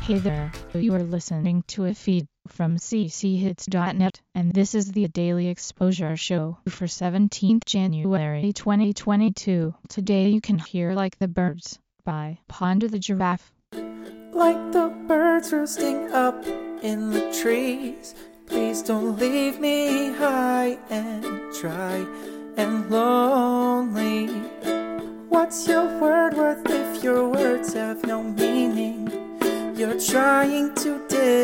Hey there, you are listening to a feed from cchits.net, and this is the Daily Exposure Show for 17th January 2022. Today you can hear Like the Birds by Ponder the Giraffe. Like the birds roosting up in the trees, please don't leave me high and dry and lonely. What's your word worth if your words have no meaning? You're trying to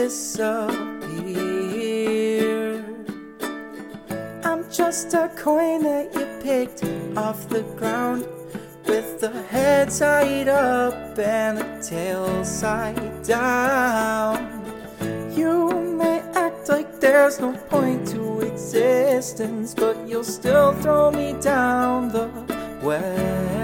disappear. I'm just a coin that you picked off the ground, with the head side up and the tail side down. You may act like there's no point to existence, but you'll still throw me down the well.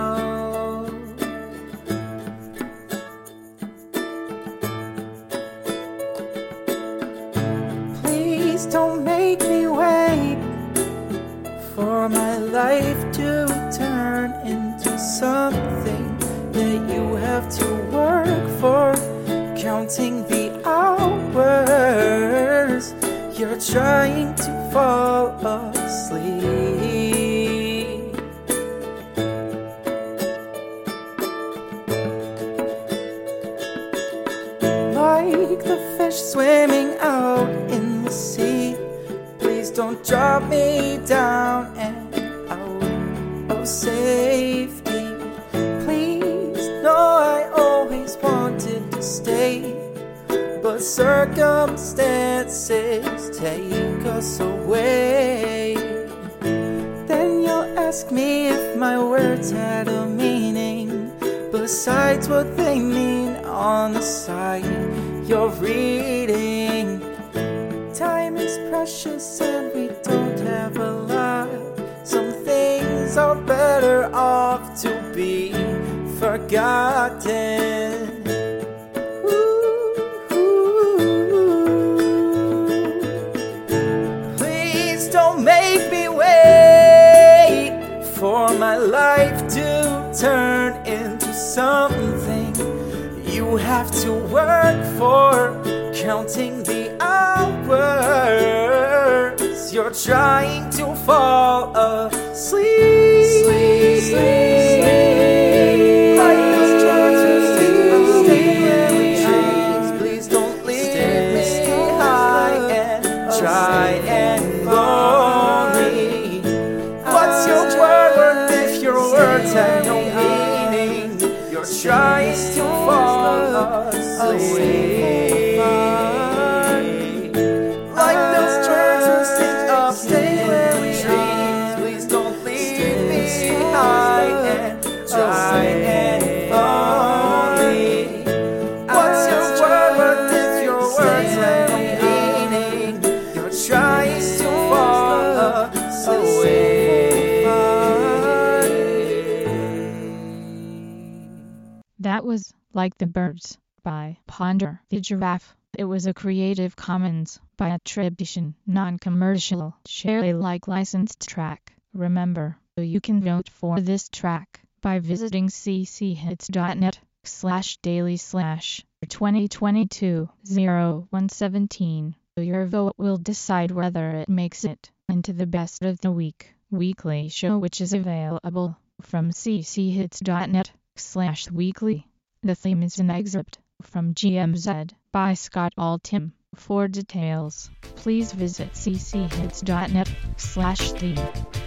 Please don't make me wait for my life to turn into something that you have to work for, counting the hours you're trying to fall asleep. Like the fish swimming out in the sea, please don't drop me down and out of safety. Please, no, I always wanted to stay, but circumstances take us away. Then you'll ask me if my words had a meaning besides what they mean on the side you're reading. Time is precious and we don't have a lot. Some things are better off to be forgotten. Please don't make me wait for my life to turn into something you have to work for, counting the hours you're trying to fall asleep. Like those birds roosting up in the trees, please don't leave me high and dry and lonely. What's your word worth if your words have no meaning? You're trying to fall asleep. Like those birds roosting up in the trees, please don't leave me high and dry and lonely. What's your word worth if your words have no meaning? You're trying to fall asleep. That was Like the Birds by Ponder the Giraffe. It was a Creative Commons by attribution, non-commercial, share Alike licensed track. Remember, you can vote for this track by visiting cchits.net/daily/2022-0117. Your vote will decide whether it makes it into the Best of the Week weekly show, which is available from cchits.net/weekly. The theme is an excerpt from GMZ by Scott Altham. For details, please visit cchits.net/theme.